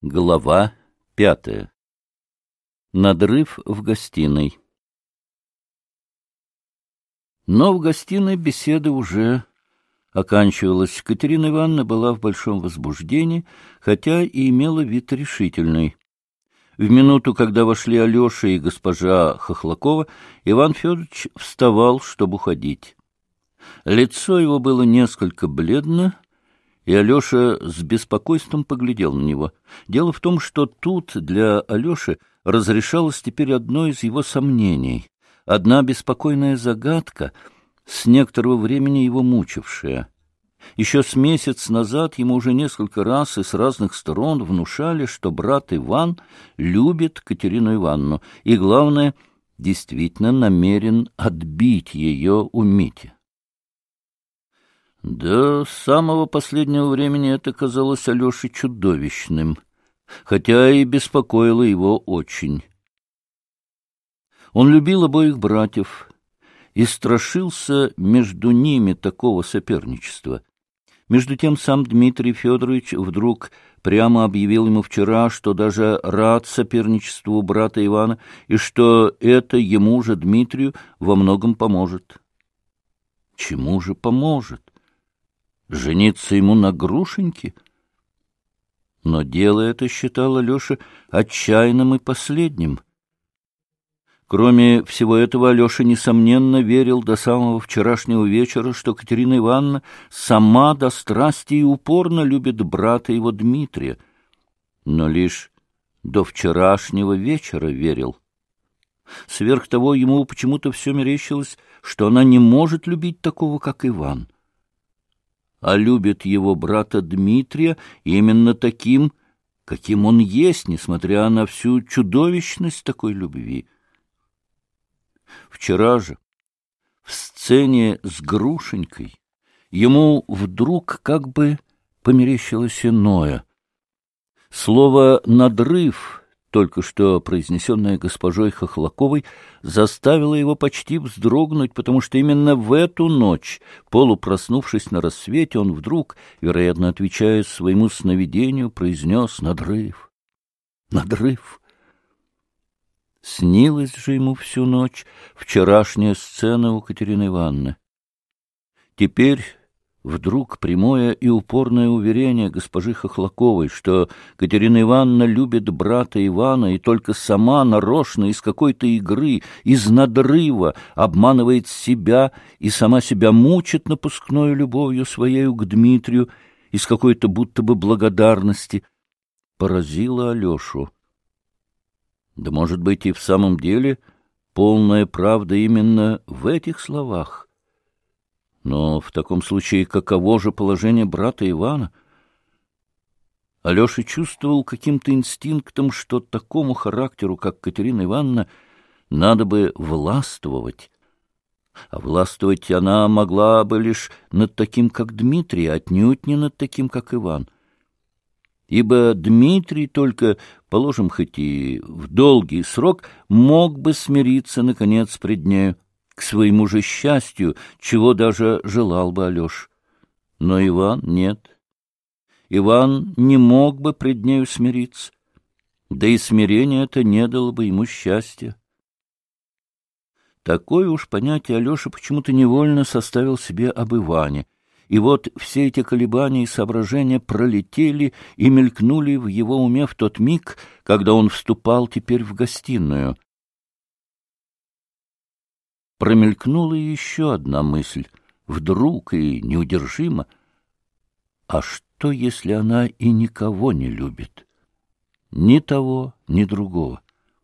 Глава 5. Надрыв в гостиной. Но в гостиной беседа уже оканчивалась. Катерина Ивановна была в большом возбуждении, хотя и имела вид решительный. В минуту, когда вошли Алеша и госпожа Хохлакова, Иван Федорович вставал, чтобы уходить. Лицо его было несколько бледно, и Алеша с беспокойством поглядел на него. Дело в том, что тут для Алеши разрешалось теперь одно из его сомнений, одна беспокойная загадка, с некоторого времени его мучившая. Еще с месяц назад ему уже несколько раз и с разных сторон внушали, что брат Иван любит Катерину Ивановну и, главное, действительно намерен отбить ее у Мити. До самого последнего времени это казалось Алёше чудовищным, хотя и беспокоило его очень. Он любил обоих братьев и страшился между ними такого соперничества. Между тем сам Дмитрий Федорович вдруг прямо объявил ему вчера, что даже рад соперничеству брата Ивана и что это ему же, Дмитрию, во многом поможет. Чему же поможет? Жениться ему на Грушеньке? Но дело это считал Алеша отчаянным и последним. Кроме всего этого, Алеша, несомненно, верил до самого вчерашнего вечера, что Катерина Ивановна сама до страсти и упорно любит брата его Дмитрия, но лишь до вчерашнего вечера верил. Сверх того, ему почему-то все мерещилось, что она не может любить такого, как Иван, а любит его брата Дмитрия именно таким, каким он есть, несмотря на всю чудовищность такой любви. Вчера же, в сцене с Грушенькой, ему вдруг как бы померещилось иное. Слово «надрыв», только что произнесенное госпожой Хохлаковой, заставило его почти вздрогнуть, потому что именно в эту ночь, полупроснувшись на рассвете, он вдруг, вероятно, отвечая своему сновидению, произнес «надрыв, надрыв». Снилась же ему всю ночь вчерашняя сцена у Катерины Ивановны. Теперь вдруг прямое и упорное уверение госпожи Хохлаковой, что Катерина Ивановна любит брата Ивана и только сама нарочно из какой-то игры, из надрыва обманывает себя и сама себя мучит напускной любовью своею к Дмитрию из какой-то будто бы благодарности, поразило Алешу. Да, может быть, и в самом деле полная правда именно в этих словах. Но в таком случае каково же положение брата Ивана? Алеша чувствовал каким-то инстинктом, что такому характеру, как Катерина Ивановна, надо бы властвовать. А властвовать она могла бы лишь над таким, как Дмитрий, отнюдь не над таким, как Иван. Ибо Дмитрий только, положим, хоть и в долгий срок, мог бы смириться, наконец, пред нею, к своему же счастью, чего даже желал бы Алеша. Но Иван нет. Иван не мог бы пред нею смириться, да и смирение это не дало бы ему счастья. Такое уж понятие Алеша почему-то невольно составил себе об Иване, и вот все эти колебания и соображения пролетели и мелькнули в его уме в тот миг, когда он вступал теперь в гостиную. Промелькнула еще одна мысль, вдруг и неудержимо. А что, если она и никого не любит? Ни того, ни другого.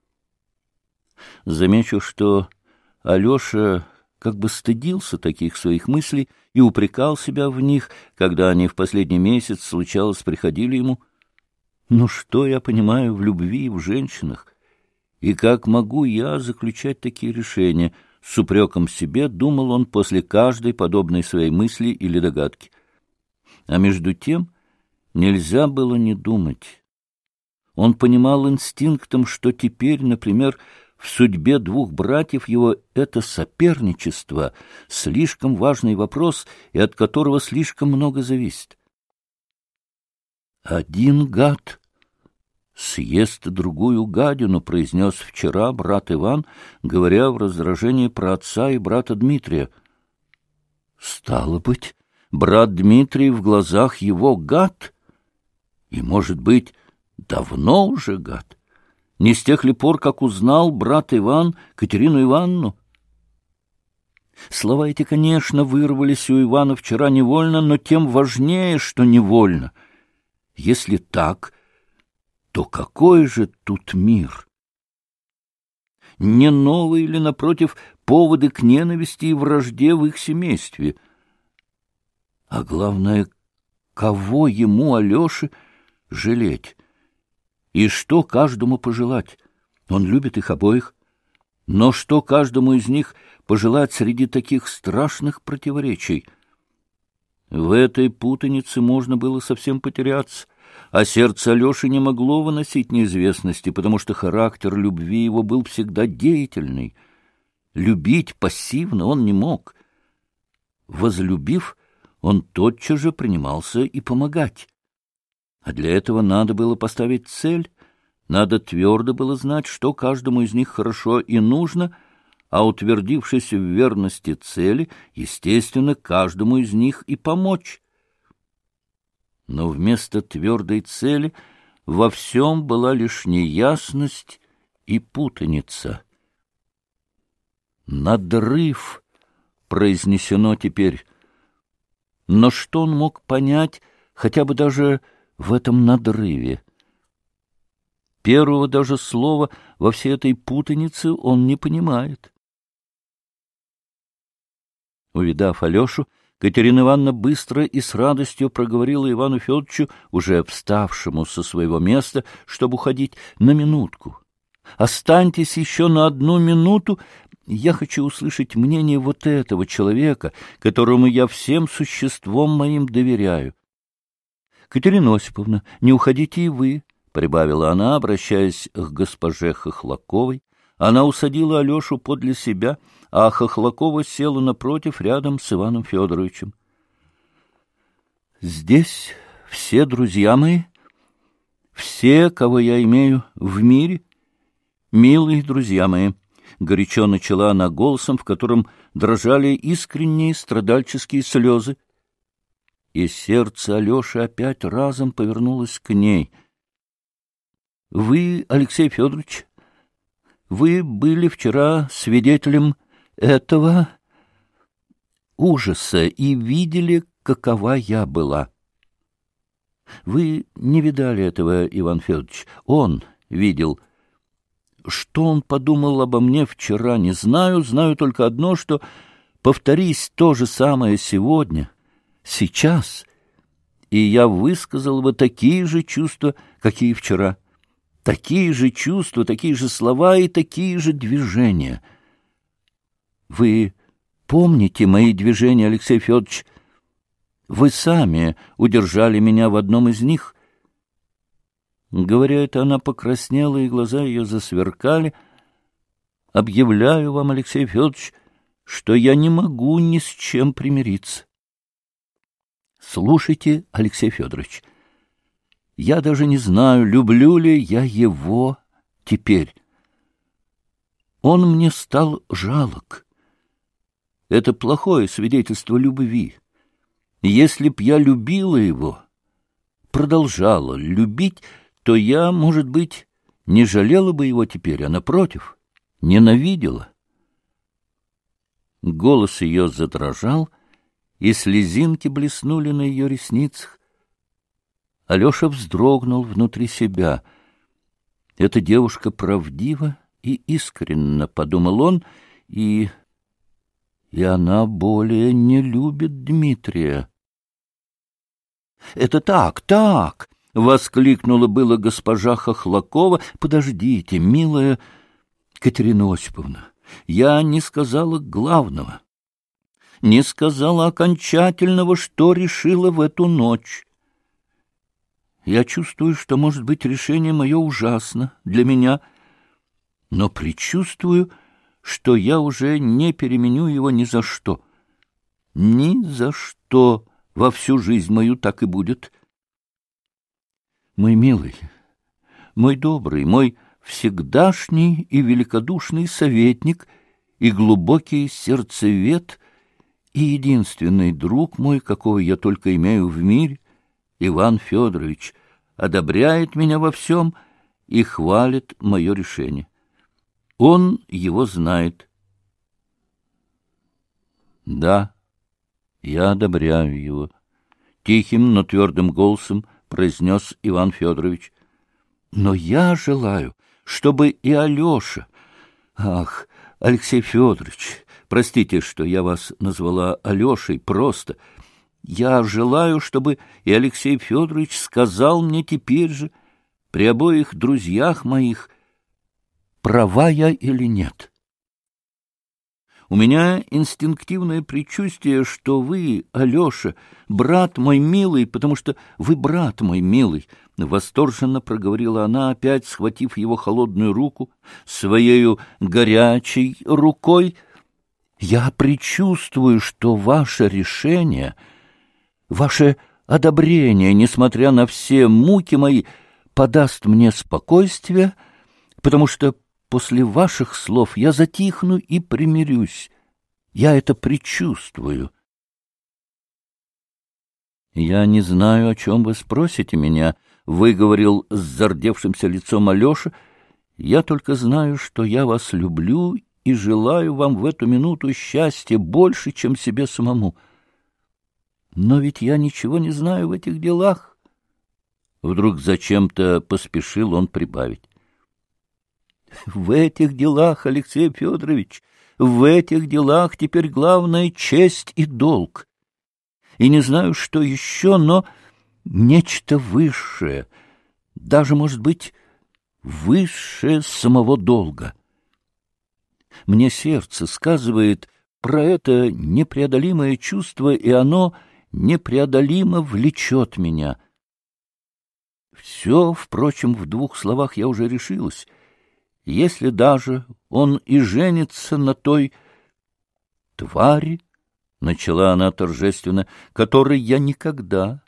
Замечу, что Алеша как бы стыдился таких своих мыслей и упрекал себя в них, когда они в последний месяц, случалось, приходили ему. Ну что я понимаю в любви и в женщинах? И как могу я заключать такие решения? С упреком в себе думал он после каждой подобной своей мысли или догадки. А между тем нельзя было не думать. Он понимал инстинктом, что теперь, например, в судьбе двух братьев его это соперничество — слишком важный вопрос, и от которого слишком много зависит. Один гад съест другую гадину, произнес вчера брат Иван, говоря в раздражении про отца и брата Дмитрия. Стало быть, брат Дмитрий в глазах его гад? И, может быть, давно уже гад? Не с тех ли пор, как узнал брат Иван Катерину Ивановну? Слова эти, конечно, вырвались у Ивана вчера невольно, но тем важнее, что невольно. Если так, то какой же тут мир? Не новые ли, напротив, поводы к ненависти и вражде в их семействе? А главное, кого ему, Алёше, жалеть? И что каждому пожелать? Он любит их обоих. Но что каждому из них пожелать среди таких страшных противоречий? В этой путанице можно было совсем потеряться, а сердце Алёши не могло выносить неизвестности, потому что характер любви его был всегда деятельный. Любить пассивно он не мог. Возлюбив, он тотчас же принимался и помогать. А для этого надо было поставить цель, надо твердо было знать, что каждому из них хорошо и нужно, а утвердившись в верности цели, естественно, каждому из них и помочь. Но вместо твердой цели во всем была лишь неясность и путаница. «Надрыв» произнесено теперь. Но что он мог понять хотя бы даже в этом надрыве? Первого даже слова во всей этой путанице он не понимает. Увидав Алешу, Катерина Ивановна быстро и с радостью проговорила Ивану Федоровичу, уже вставшему со своего места, чтобы уходить, на минутку. «Останьтесь еще на 1 минуту, я хочу услышать мнение вот этого человека, которому я всем существом моим доверяю». «Катерина Осиповна, не уходите и вы», — прибавила она, обращаясь к госпоже Хохлаковой. Она усадила Алешу подле себя, а Хохлакова села напротив, рядом с Иваном Федоровичем. «Здесь все друзья мои, все, кого я имею в мире, милые друзья мои», — горячо начала она голосом, в котором дрожали искренние страдальческие слезы. И сердце Алеши опять разом повернулось к ней. «Вы, Алексей Федорович, вы были вчера свидетелем этого ужаса и видели, какова я была. Вы не видали этого, Иван Федорович, он видел. Что он подумал обо мне вчера, не знаю, знаю только одно, что, повторись то же самое сегодня, сейчас, и я высказал бы такие же чувства, какие вчера, такие же чувства, такие же слова и такие же движения. Вы помните мои движения, Алексей Федорович? Вы сами удержали меня в одном из них». Говоря это, она покраснела, и глаза ее засверкали. «Объявляю вам, Алексей Федорович, что я не могу ни с чем примириться». «Слушайте, Алексей Федорович, я даже не знаю, люблю ли я его теперь. Он мне стал жалок. Это плохое свидетельство любви. Если б я любила его, продолжала любить, то я, может быть, не жалела бы его теперь, а, напротив, ненавидела». Голос ее задрожал, и слезинки блеснули на ее ресницах. Алеша вздрогнул внутри себя. «Эта девушка правдива и искренна», — подумал он, — и она более не любит Дмитрия. «Это так!» — воскликнула было госпожа Хохлакова. «Подождите, милая Катерина Осиповна, я не сказала главного, не сказала окончательного, что решила в эту ночь. Я чувствую, что, может быть, решение мое ужасно для меня, но предчувствую, что я уже не переменю его ни за что. Ни за что во всю жизнь мою так и будет. Мой милый, мой добрый, мой всегдашний и великодушный советник и глубокий сердцевед и единственный друг мой, какого я только имею в мире, Иван Федорович, одобряет меня во всем и хвалит мое решение. Он его знает. Да, я одобряю его, — тихим, но твердым голосом произнес Иван Федорович. Но я желаю, чтобы и Алеша... Ах, Алексей Федорович, простите, что я вас назвала Алешей просто. Я желаю, чтобы и Алексей Федорович сказал мне теперь же, при обоих друзьях моих, права я или нет. У меня инстинктивное предчувствие, что вы, Алеша, брат мой милый, потому что вы брат мой милый, — восторженно проговорила она, опять схватив его холодную руку своею горячей рукой. Я предчувствую, что ваше решение, ваше одобрение, несмотря на все муки мои, подаст мне спокойствие, потому что после ваших слов я затихну и примирюсь. Я это предчувствую. Я не знаю, о чем вы спросите меня, — выговорил с зардевшимся лицом Алеша. Я только знаю, что я вас люблю и желаю вам в эту минуту счастья больше, чем себе самому. Но ведь я ничего не знаю в этих делах. Вдруг зачем-то поспешил он прибавить. В этих делах, Алексей Федорович, в этих делах теперь главное честь и долг. И не знаю, что еще, но нечто высшее, даже, может быть, высшее самого долга. Мне сердце сказывает про это непреодолимое чувство, и оно непреодолимо влечет меня. Все, впрочем, в двух словах я уже решилась. Если даже он и женится на той твари, — начала она торжественно, — которой я никогда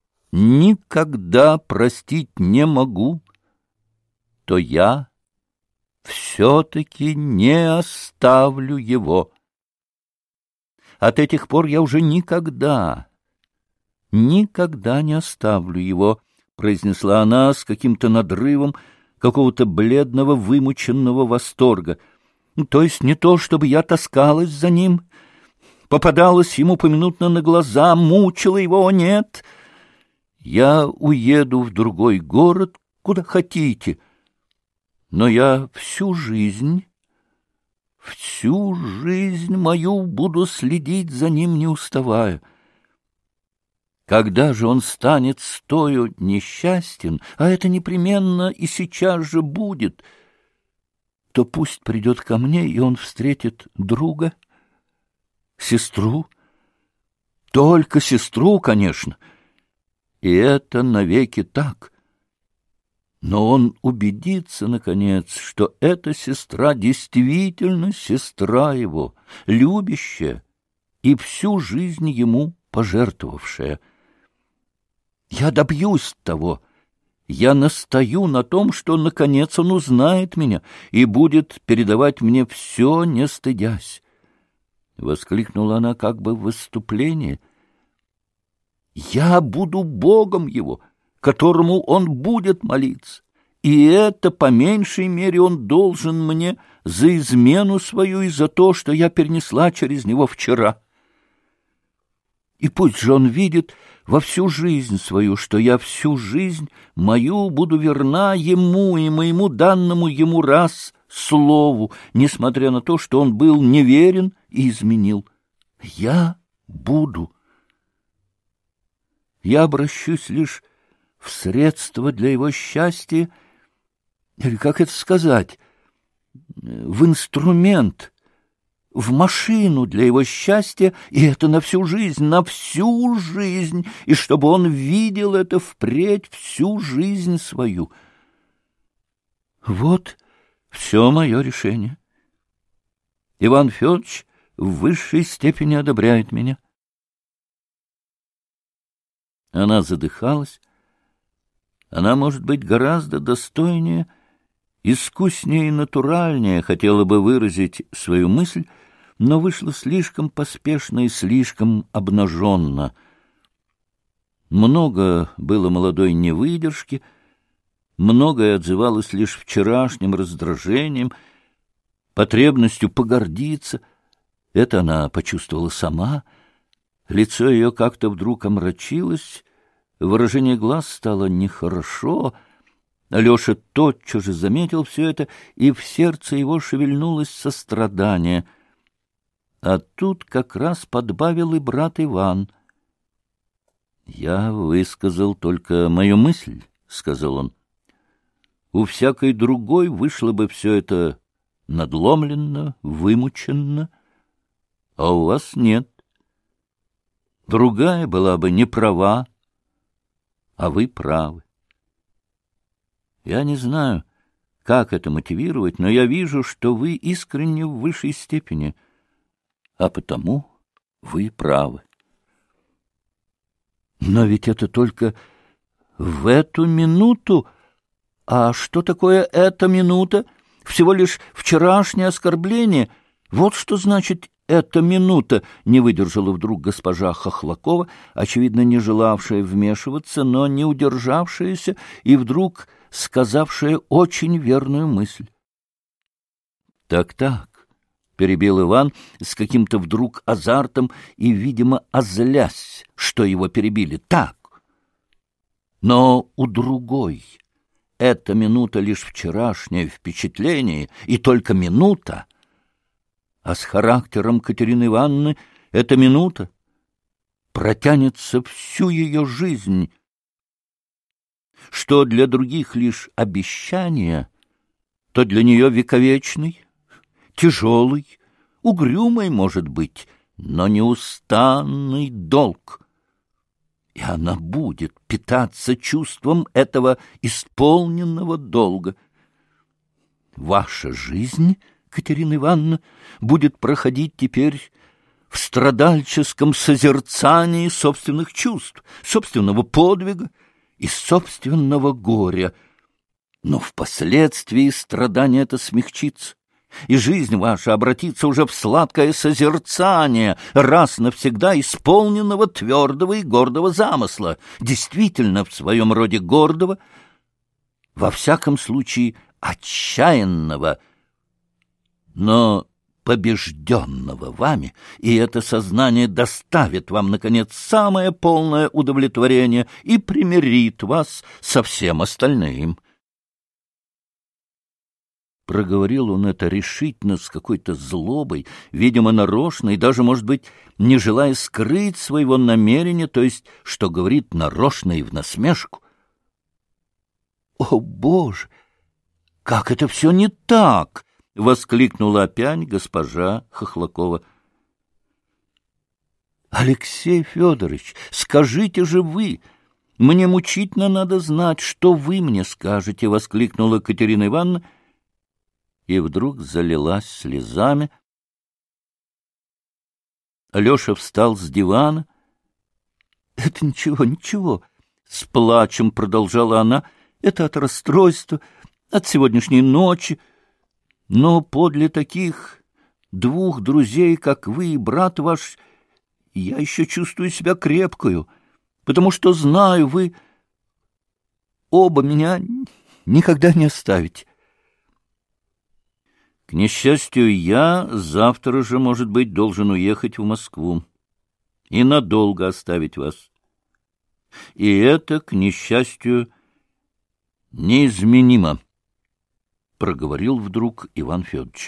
простить не могу, то я все-таки не оставлю его. От этих пор я уже никогда не оставлю его, — произнесла она с каким-то надрывом какого-то бледного, вымученного восторга. То есть не то, чтобы я таскалась за ним, попадалась ему поминутно на глаза, мучила его, нет. Я уеду в другой город, куда хотите, но я всю жизнь мою буду следить за ним, не уставая. Когда же он станет стою несчастен, а это непременно и сейчас же будет, то пусть придет ко мне, и он встретит друга, сестру, только сестру, конечно, и это навеки так. Но он убедится, наконец, что эта сестра действительно сестра его, любящая и всю жизнь ему пожертвовавшая. Я добьюсь того. Я настаю на том, что, наконец, он узнает меня и будет передавать мне все, не стыдясь. Воскликнула она как бы в выступлении. Я буду Богом его, которому он будет молиться, и это, по меньшей мере, он должен мне за измену свою и за то, что я перенесла через него вчера. И пусть же он видит во всю жизнь свою, что я всю жизнь мою буду верна ему и моему данному ему раз слову, несмотря на то, что он был неверен и изменил. Я буду. Я обращусь лишь в средства для его счастья, или, как это сказать, в инструмент, в машину для его счастья, и это на всю жизнь, и чтобы он видел это впредь всю жизнь свою. Вот все мое решение. Иван Федорович в высшей степени одобряет меня. Она задыхалась, Она может быть гораздо достойнее, искуснее и натуральнее, хотела бы выразить свою мысль, но вышла слишком поспешно и слишком обнаженно. Много было молодой невыдержки, многое отзывалось лишь вчерашним раздражением, потребностью погордиться. Это она почувствовала сама. Лицо ее как-то вдруг омрачилось, выражение глаз стало нехорошо. Алеша тотчас же заметил все это, и в сердце его шевельнулось сострадание. А тут как раз подбавил и брат Иван. — Я высказал только мою мысль, — сказал он. — У всякой другой вышло бы все это надломленно, вымученно, а у вас нет. Другая была бы не права, а вы правы. Я не знаю, как это мотивировать, но я вижу, что вы искренне в высшей степени, а потому вы правы. Но ведь это только в эту минуту. А что такое эта минута? Всего лишь вчерашнее оскорбление. Вот что значит «эта минута», — не выдержала вдруг госпожа Хохлакова, очевидно, не желавшая вмешиваться, но не удержавшаяся и вдруг сказавшая очень верную мысль. «Так», — перебил Иван с каким-то вдруг азартом и, видимо, озлясь, что его перебили. «Так, но у другой эта минута лишь вчерашнее впечатление, и только минута, а с характером Катерины Ивановны эта минута протянется всю ее жизнь, что для других лишь обещание, то для нее вековечный, тяжелый, угрюмый, может быть, но неустанный долг. И она будет питаться чувством этого исполненного долга. Ваша жизнь, Катерина Ивановна, будет проходить теперь в страдальческом созерцании собственных чувств, собственного подвига и собственного горя. Но впоследствии страдание это смягчится, и жизнь ваша обратится уже в сладкое созерцание раз навсегда исполненного твердого и гордого замысла, действительно в своем роде гордого, во всяком случае отчаянного, но побежденного вами, и это сознание доставит вам, наконец, самое полное удовлетворение и примирит вас со всем остальным. Проговорил он это решительно, с какой-то злобой, видимо, нарочно, и даже, может быть, не желая скрыть своего намерения, то есть, что говорит нарочно и в насмешку. «О, Боже! Как это все не так!» — воскликнула опять госпожа Хохлакова. «Алексей Федорович, скажите же вы! Мне мучительно надо знать, что вы мне скажете!» — воскликнула Катерина Ивановна, и вдруг залилась слезами. Алеша встал с дивана. — Это ничего, ничего, — с плачем продолжала она, — это от расстройства, от сегодняшней ночи. Но подле таких двух друзей, как вы и брат ваш, я еще чувствую себя крепкою, потому что знаю, вы оба меня никогда не оставите. К несчастью, я завтра же, может быть, должен уехать в Москву и надолго оставить вас. И это, к несчастью, неизменимо, — проговорил вдруг Иван Федорович.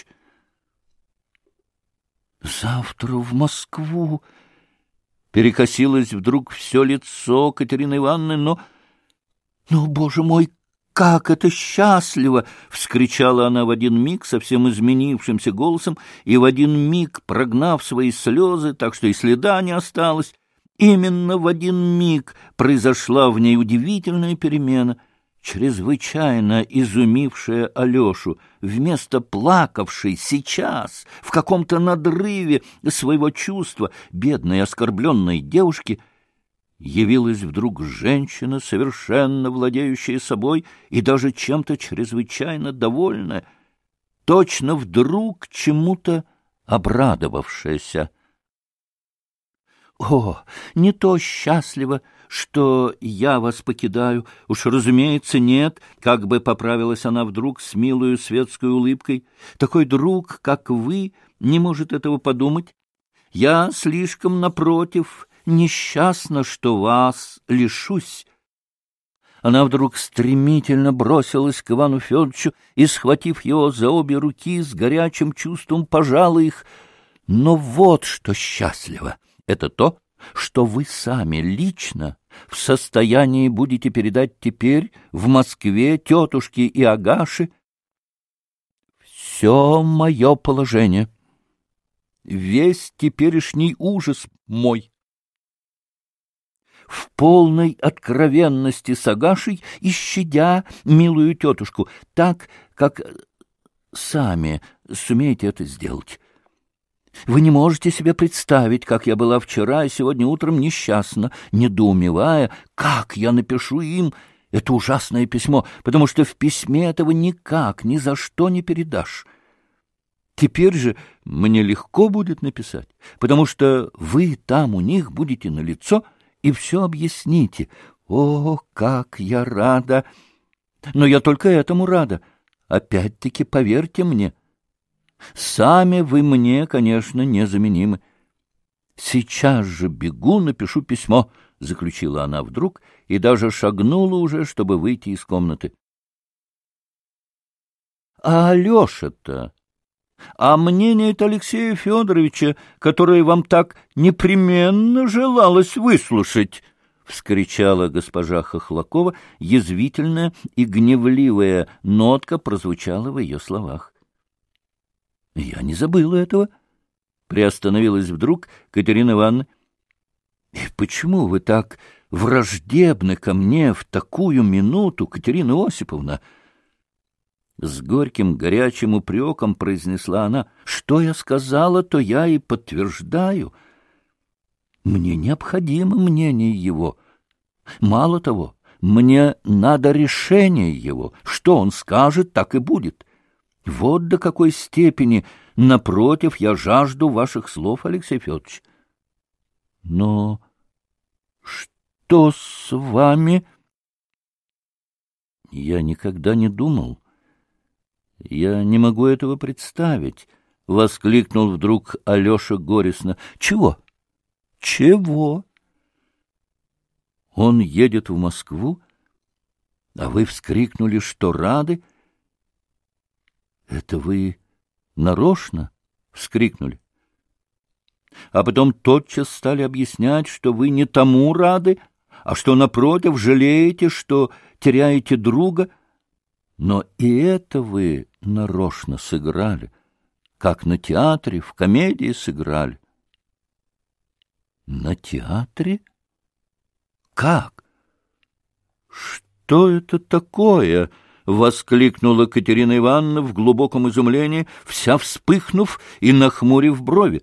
Завтра в Москву! Перекосилось вдруг все лицо Катерины Ивановны, но, Боже мой, как это счастливо! — вскричала она в один миг совсем изменившимся голосом и в один миг прогнав свои слезы, так что и следа не осталось. Именно в один миг произошла в ней удивительная перемена, чрезвычайно изумившая Алешу. Вместо плакавшей сейчас, в каком-то надрыве своего чувства, бедной оскорбленной девушки, явилась вдруг женщина, совершенно владеющая собой и даже чем-то чрезвычайно довольная, точно вдруг чему-то обрадовавшаяся. «О, не то счастливо, что я вас покидаю, уж, разумеется, нет», — как бы поправилась она вдруг с милою светской улыбкой. «Такой друг, как вы, не может этого подумать. Я слишком, напротив, несчастна, что вас лишусь». Она вдруг стремительно бросилась к Ивану Федоровичу и, схватив его за обе руки, с горячим чувством пожала их. «Но вот что счастливо! Это то, что вы сами лично в состоянии будете передать теперь в Москве тетушке и Агаше все мое положение, весь теперешний ужас мой. В полной откровенности с Агашей и щадя милую тетушку, так, как сами сумеете это сделать. Вы не можете себе представить, как я была вчера и сегодня утром несчастна, недоумевая, как я напишу им это ужасное письмо, потому что в письме этого никак, ни за что не передашь. Теперь же мне легко будет написать, потому что вы там у них будете налицо и все объясните. О, как я рада! Но я только этому рада. Опять-таки, поверьте мне, сами вы мне, конечно, незаменимы. Сейчас же бегу, напишу письмо, — заключила она вдруг и даже шагнула уже, чтобы выйти из комнаты. — А Алеша-то? А мнение-то Алексея Федоровича, которое вам так непременно желалось выслушать? — вскричала госпожа Хохлакова. Язвительная и гневливая нотка прозвучала в ее словах. — Я не забыла этого, — приостановилась вдруг Катерина Ивановна. — И почему вы так враждебны ко мне в такую минуту, Катерина Осиповна? С горьким, горячим упреком произнесла она. — Что я сказала, то я и подтверждаю. Мне необходимо мнение его. Мало того, мне надо решение его. Что он скажет, так и будет. Вот до какой степени, напротив, я жажду ваших слов, Алексей Федорович. Но что с вами? Я никогда не думал. Я не могу этого представить, — воскликнул вдруг Алеша горестно. — Чего? Чего? Он едет в Москву, а вы вскрикнули, что рады? Это вы нарочно вскрикнули? А потом тотчас стали объяснять, что вы не тому рады, а что, напротив, жалеете, что теряете друга. Но и это вы нарочно сыграли, как на театре, в комедии сыграли. На театре? Как? Что это такое? — воскликнула Катерина Ивановна в глубоком изумлении, вся вспыхнув и нахмурив брови.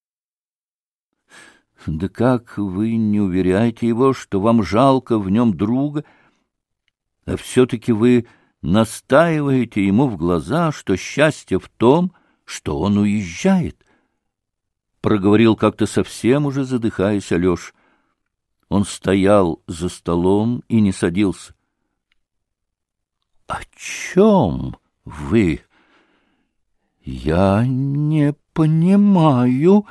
— Да как вы не уверяете его, что вам жалко в нем друга, а все-таки вы настаиваете ему в глаза, что счастье в том, что он уезжает? — проговорил как-то совсем уже задыхаясь Алеша. Он стоял за столом и не садился. — О чем вы? — Я не понимаю.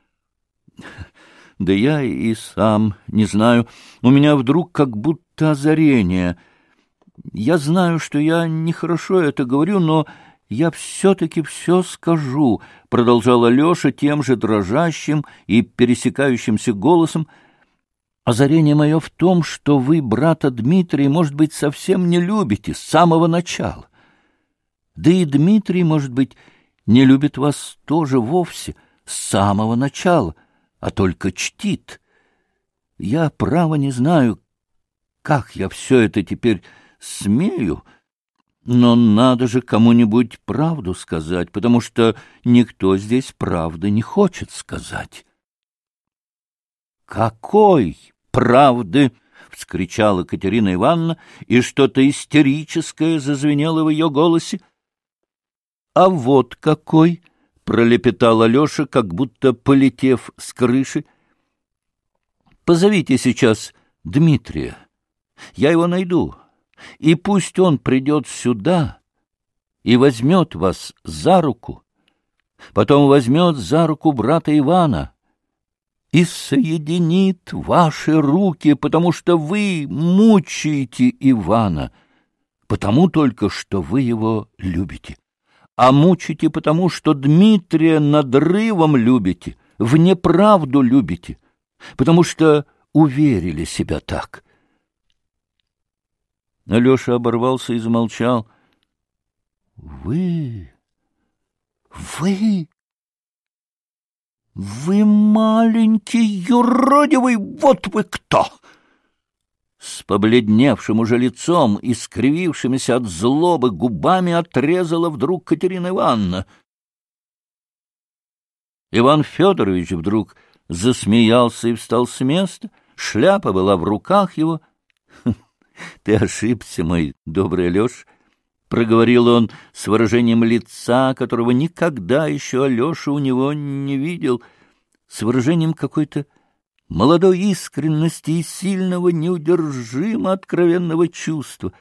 — Да я и сам не знаю. У меня вдруг как будто озарение. Я знаю, что я нехорошо это говорю, но я все-таки все скажу, — продолжал Алеша тем же дрожащим и пересекающимся голосом. Озарение мое в том, что вы брата Дмитрия, может быть, совсем не любите с самого начала. Да и Дмитрий, может быть, не любит вас тоже вовсе с самого начала, а только чтит. Я, право, не знаю, как я все это теперь смею, но надо же кому-нибудь правду сказать, потому что никто здесь правды не хочет сказать. — Какой правды!» — вскричала Катерина Ивановна, и что-то истерическое зазвенело в ее голосе. «А вот какой!» — пролепетал Алеша, как будто полетев с крыши. «Позовите сейчас Дмитрия. Я его найду, и пусть он придет сюда и возьмет вас за руку, потом возьмет за руку брата Ивана и соединит ваши руки, потому что вы мучаете Ивана, потому только, что вы его любите, а мучаете потому, что Дмитрия надрывом любите, в неправду любите, потому что уверили себя так». Алеша оборвался и замолчал. Вы маленький юродивый, вот вы кто!» С побледневшим уже лицом и скривившимися от злобы губами отрезала вдруг Катерина Ивановна. Иван Федорович вдруг засмеялся и встал с места. Шляпа была в руках его. «Ты ошибся, мой добрый Алеша», — проговорил он с выражением лица, которого никогда еще Алеша у него не видел, с выражением какой-то молодой искренности и сильного, неудержимо откровенного чувства.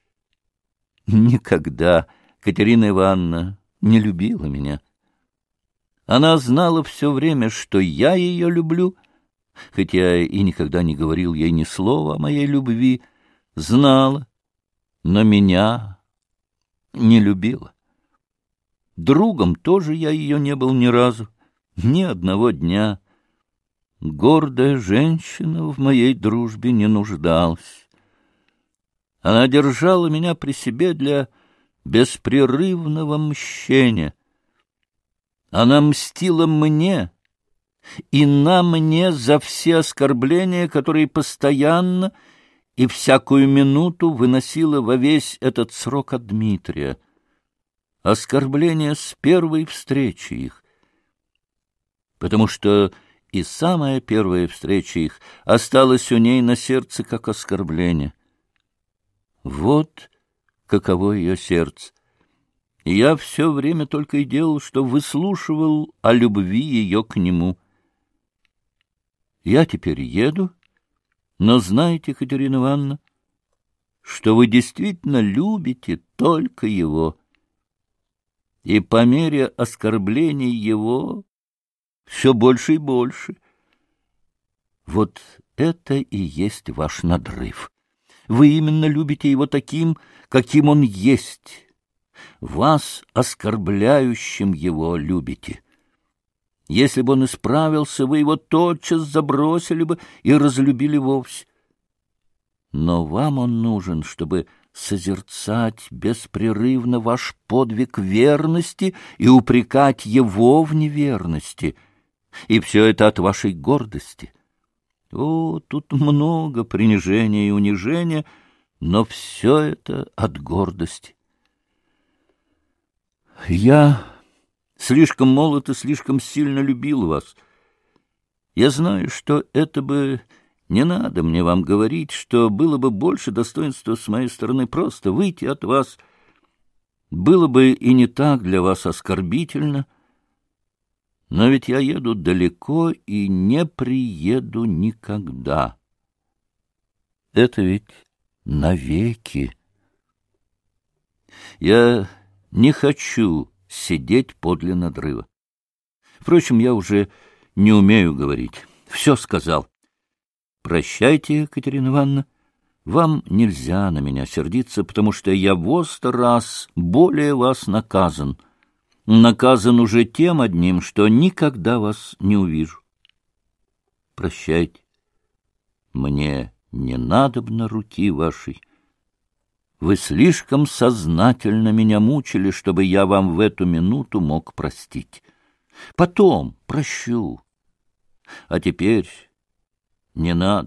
Никогда Катерина Ивановна не любила меня. Она знала все время, что я ее люблю, хотя и никогда не говорил ей ни слова о моей любви, знала, но меня не любила. Другом тоже я ее не был ни разу, ни одного дня. Гордая женщина в моей дружбе не нуждалась. Она держала меня при себе для беспрерывного мщения. Она мстила мне и на мне за все оскорбления, которые постоянно и всякую минуту выносила во весь этот срок от Дмитрия. Оскорбления с первой встречи их. Потому что и самая первая встреча их осталась у ней на сердце как оскорбление. Вот каково ее сердце. И я все время только и делал, что выслушивал о любви ее к нему. Я теперь еду, но знаете, Катерина Ивановна, что вы действительно любите только его. И по мере оскорблений его все больше и больше. Вот это и есть ваш надрыв. Вы именно любите его таким, каким он есть. Вас, оскорбляющим его, любите. Если бы он исправился, вы его тотчас забросили бы и разлюбили вовсе. Но вам он нужен, чтобы созерцать беспрерывно ваш подвиг верности и упрекать его в неверности. И все это от вашей гордости. О, тут много принижения и унижения, но все это от гордости. Я слишком молод и слишком сильно любил вас. Я знаю, что это бы... Не надо мне вам говорить, что было бы больше достоинства с моей стороны просто выйти от вас. Было бы и не так для вас оскорбительно. Но ведь я еду далеко и не приеду никогда. Это ведь навеки. Я не хочу сидеть подле надрыва. Впрочем, я уже не умею говорить. Все сказал. Прощайте, Екатерина Ивановна. Вам нельзя на меня сердиться, потому что я во 100 раз более вас наказан. Наказан уже тем одним, что никогда вас не увижу. Прощайте. Мне не надобно руки вашей. Вы слишком сознательно меня мучили, чтобы я вам в эту минуту мог простить. Потом прощу. А теперь не надо.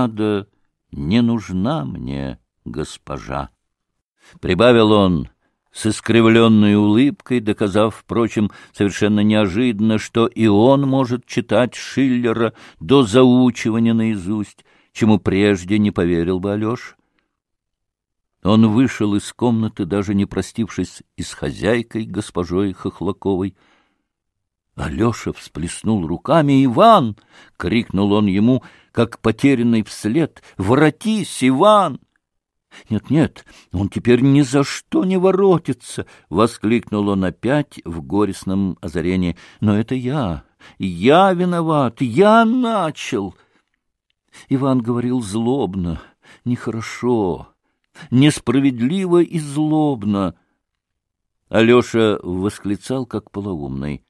Награда не нужна мне, госпожа. Прибавил он с искривленной улыбкой, доказав, впрочем, совершенно неожиданно, что и он может читать Шиллера до заучивания наизусть, чему прежде не поверил бы Алеша. Он вышел из комнаты, даже не простившись и с хозяйкой, госпожой Хохлаковой. Алеша всплеснул руками. «Иван!» — крикнул он ему, как потерянный вслед. «Воротись, Иван!» «Нет, он теперь ни за что не воротится!» — воскликнул он опять в горестном озарении. «Но это я виноват, я начал!» Иван говорил злобно, нехорошо, несправедливо и злобно. Алеша восклицал, как полоумный.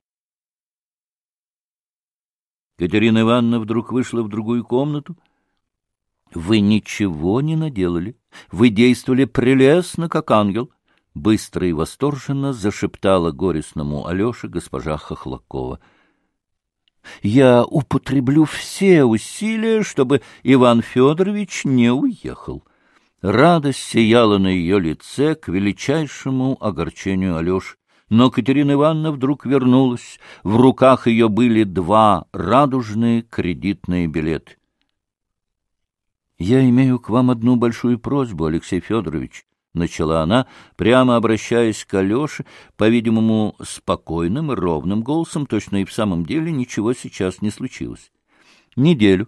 Катерина Ивановна вдруг вышла в другую комнату. «Вы ничего не наделали. Вы действовали прелестно, как ангел», — быстро и восторженно зашептала горестному Алёше госпожа Хохлакова. «Я употреблю все усилия, чтобы Иван Федорович не уехал». Радость сияла на ее лице к величайшему огорчению Алёши. Но Катерина Ивановна вдруг вернулась. В руках ее были 2 радужные кредитные билета. «Я имею к вам одну большую просьбу, Алексей Федорович», — начала она, прямо обращаясь к Алёше, по-видимому, спокойным и ровным голосом, точно и в самом деле ничего сейчас не случилось. Неделю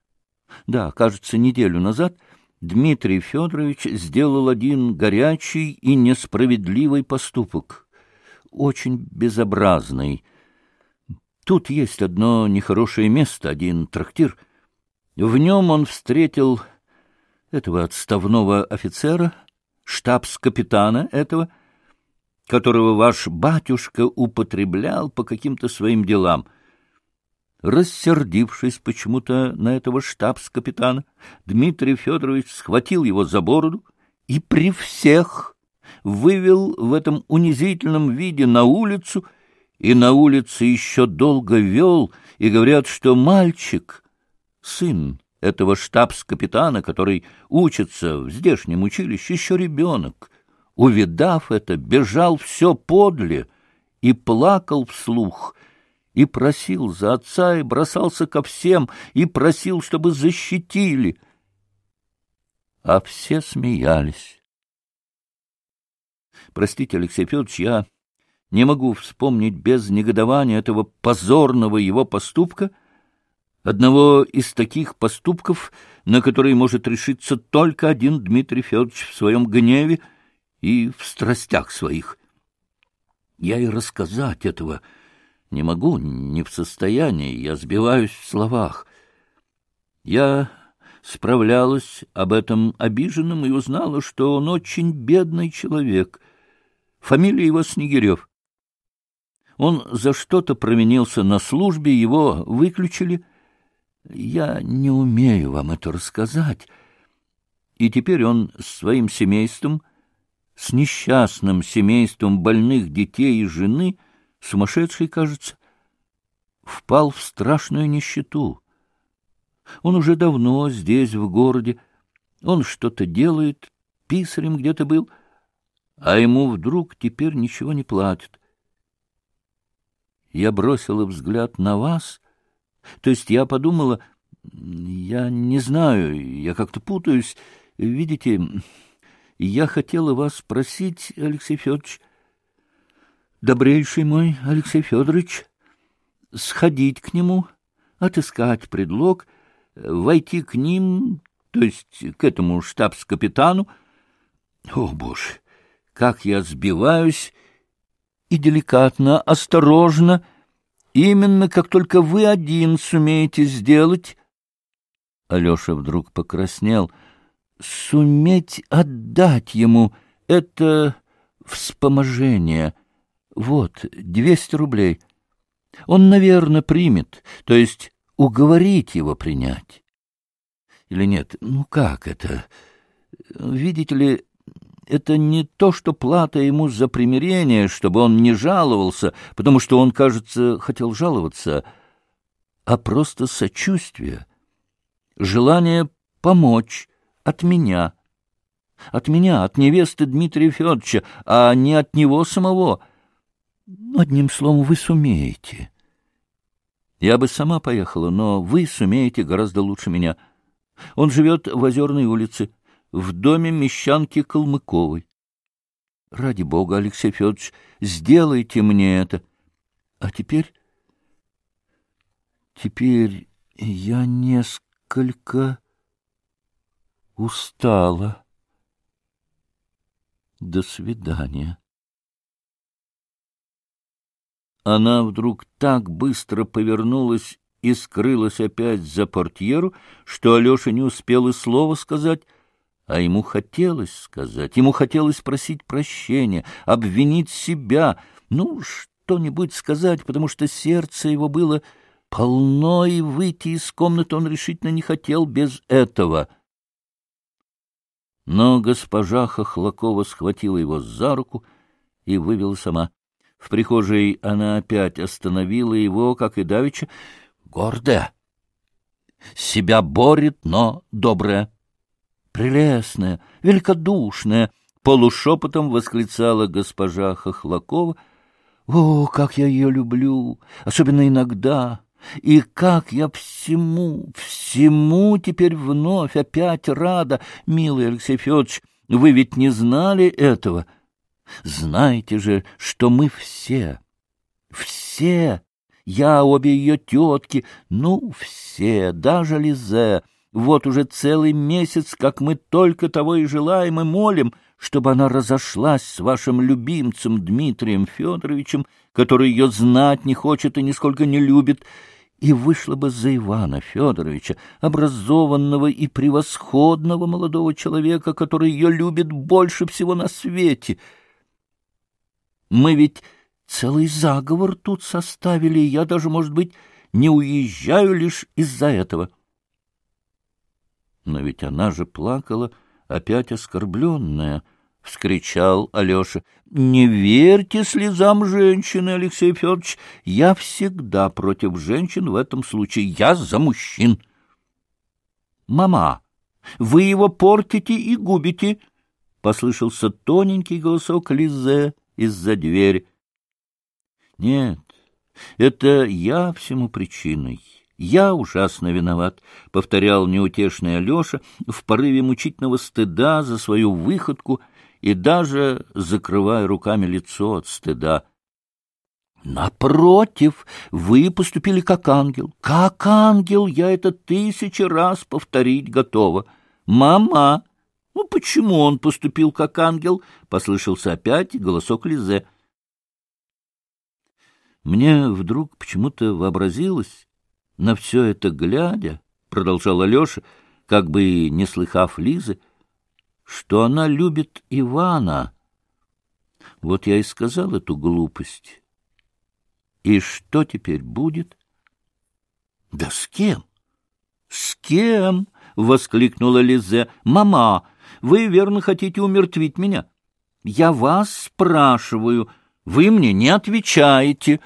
назад Дмитрий Федорович сделал один горячий и несправедливый поступок, очень безобразный. Тут есть одно нехорошее место, один трактир. В нем он встретил этого отставного офицера, штабс-капитана этого, которого ваш батюшка употреблял по каким-то своим делам. Рассердившись почему-то на этого штабс-капитана, Дмитрий Федорович схватил его за бороду и при всех вывел в этом унизительном виде на улицу, и на улице еще долго вел, и говорят, что мальчик, сын этого штабс-капитана, который учится в здешнем училище, еще ребенок, увидав это, бежал все подле и плакал вслух, и просил за отца, и бросался ко всем, и просил, чтобы защитили. А все смеялись. Простите, Алексей Федорович, я не могу вспомнить без негодования этого позорного его поступка, одного из таких поступков, на которые может решиться только один Дмитрий Федорович в своем гневе и в страстях своих. Я и рассказать этого не могу, не в состоянии, я сбиваюсь в словах. Я справлялась об этом обиженном и узнала, что он очень бедный человек. Фамилия его Снегирев. Он за что-то провинился на службе, его выключили. Я не умею вам это рассказать. И теперь он с своим семейством, с несчастным семейством больных детей и жены, сумасшедший, кажется, впал в страшную нищету. Он уже давно здесь, в городе, он что-то делает, писарем где-то был, а ему вдруг теперь ничего не платят. Я бросила взгляд на вас, то есть я подумала, я не знаю, я как-то путаюсь, видите, я хотела вас спросить, Алексей Федорович, добрейший мой Алексей Федорович, сходить к нему, отыскать предлог, войти к ним, то есть к этому штабс-капитану. О, Боже, как я сбиваюсь, и деликатно, осторожно, именно как только вы один сумеете сделать. Алеша вдруг покраснел. Суметь отдать ему это вспоможение. Вот, 200 рублей. Он, наверное, примет, то есть уговорить его принять. Или нет? Ну, как это? Видите ли, это не то, что плата ему за примирение, чтобы он не жаловался, потому что он, кажется, хотел жаловаться, а просто сочувствие, желание помочь от меня. От меня, от невесты Дмитрия Федоровича, а не от него самого. Одним словом, вы сумеете. Я бы сама поехала, но вы сумеете гораздо лучше меня. Он живет в Озерной улице, в доме мещанки Калмыковой. Ради бога, Алексей Федорович, сделайте мне это. А теперь я несколько устала. До свидания. Она вдруг так быстро повернулась и скрылась опять за портьеру, что Алеша не успел и слова сказать, а ему хотелось сказать, ему хотелось просить прощения, обвинить себя, что-нибудь сказать, потому что сердце его было полно, и выйти из комнаты он решительно не хотел без этого. Но госпожа Хохлакова схватила его за руку и вывела сама. В прихожей она опять остановила его, как и давеча, гордая. Себя борет, но добрая. Прелестная, великодушная, полушепотом восклицала госпожа Хохлакова. О, как я ее люблю, особенно иногда, и как я всему теперь вновь опять рада. Милый Алексей Федорович, вы ведь не знали этого? Знаете же, что мы все, я, обе ее тетки, все, даже Лизе, вот уже целый месяц, как мы только того и желаем и молим, чтобы она разошлась с вашим любимцем Дмитрием Федоровичем, который ее знать не хочет и нисколько не любит, и вышла бы за Ивана Федоровича, образованного и превосходного молодого человека, который ее любит больше всего на свете. Мы ведь целый заговор тут составили, и я даже, может быть, не уезжаю лишь из-за этого. Но ведь она же плакала, опять оскорбленная, — вскричал Алеша. — Не верьте слезам женщины, Алексей Федорович. Я всегда против женщин в этом случае. Я за мужчин. — Мама, вы его портите и губите, — послышался тоненький голосок Лизе из-за двери. — Нет, это я всему причиной. Я ужасно виноват, — повторял неутешный Алеша в порыве мучительного стыда за свою выходку и даже закрывая руками лицо от стыда. — Напротив, вы поступили как ангел. Как ангел, я это 1000 раз повторить готова. Мама, почему он поступил как ангел? — послышался опять голосок Лизе. Мне вдруг почему-то вообразилось, на все это глядя, — продолжал Алеша, как бы и не слыхав Лизы, — что она любит Ивана. Вот я и сказал эту глупость. И что теперь будет? — Да с кем? — С кем? — воскликнула Лизе. — Мама, вы, верно, хотите умертвить меня? Я вас спрашиваю, вы мне не отвечаете.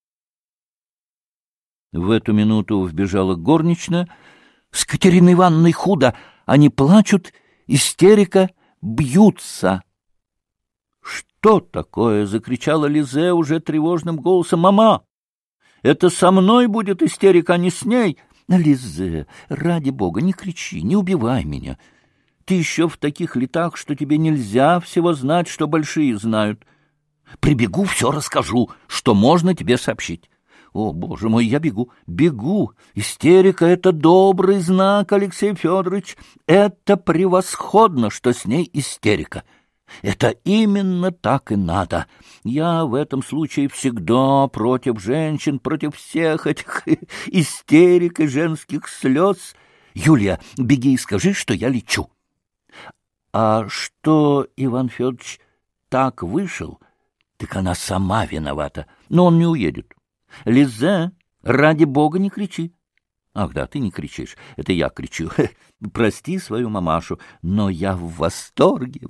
В эту минуту вбежала горничная. — С Катериной Ивановной худо, они плачут, истерика, бьются. — Что такое? — закричала Лизе уже тревожным голосом. — Мама, это со мной будет истерика, а не с ней. — Лизе, ради бога, не кричи, не убивай меня. Ты еще в таких летах, что тебе нельзя всего знать, что большие знают. Прибегу, все расскажу, что можно тебе сообщить. О, боже мой, я бегу. Истерика — это добрый знак, Алексей Федорович. Это превосходно, что с ней истерика. Это именно так и надо. Я в этом случае всегда против женщин, против всех этих истерик и женских слез. Юлия, беги и скажи, что я лечу. А что Иван Федорович так вышел, так она сама виновата, но он не уедет. Лизе, ради бога, не кричи. Ах да, ты не кричишь, это я кричу. Прости свою мамашу, но я в восторге.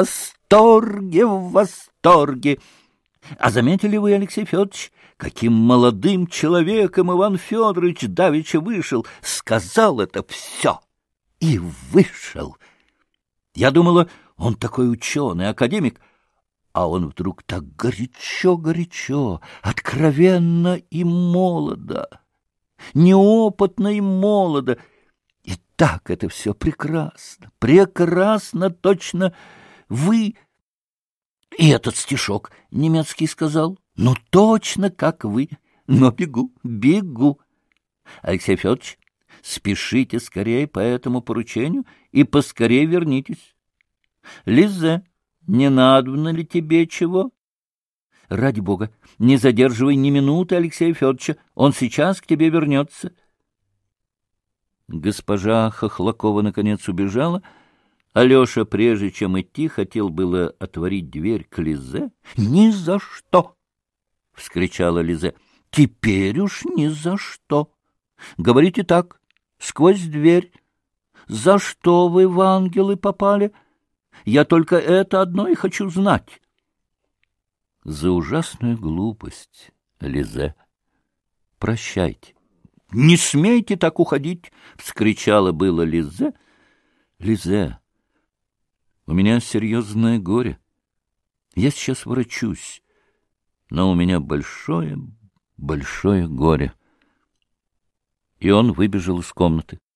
А заметили вы, Алексей Федорович, каким молодым человеком Иван Федорович давеча вышел, сказал это все и вышел. Я думала, Он такой ученый, академик, а он вдруг так горячо, откровенно и молодо, неопытно и молодо. И так это все прекрасно, точно вы... И этот стишок немецкий сказал, ну, точно как вы, но бегу. Алексей Федорович, спешите скорее по этому поручению и поскорее вернитесь. Лизе, не надобно ли тебе чего? Ради бога, не задерживай ни минуты Алексея Федоровича, он сейчас к тебе вернется. Госпожа Хохлакова наконец убежала. Алеша, прежде чем идти, хотел было отворить дверь к Лизе. — Ни за что! — вскричала Лизе. — Теперь уж ни за что! Говорите так, сквозь дверь. За что вы в ангелы попали? Я только это одно и хочу знать. — За ужасную глупость, Лизе. Прощайте. — Не смейте так уходить! — вскричала было Лизе. — Лизе, у меня серьезное горе. Я сейчас врачусь, но у меня большое горе. И он выбежал из комнаты.